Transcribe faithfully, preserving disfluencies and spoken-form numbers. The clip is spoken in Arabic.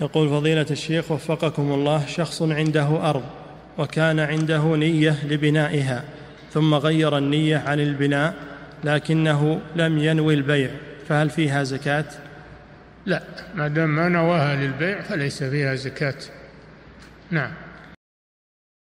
يقول فضيلة الشيخ وفقكم الله، شخص عنده أرض وكان عنده نية لبنائها ثم غير النية عن البناء لكنه لم ينوي البيع، فهل فيها زكاة؟ لا، ما دام ما نواها للبيع فليس فيها زكاة. نعم.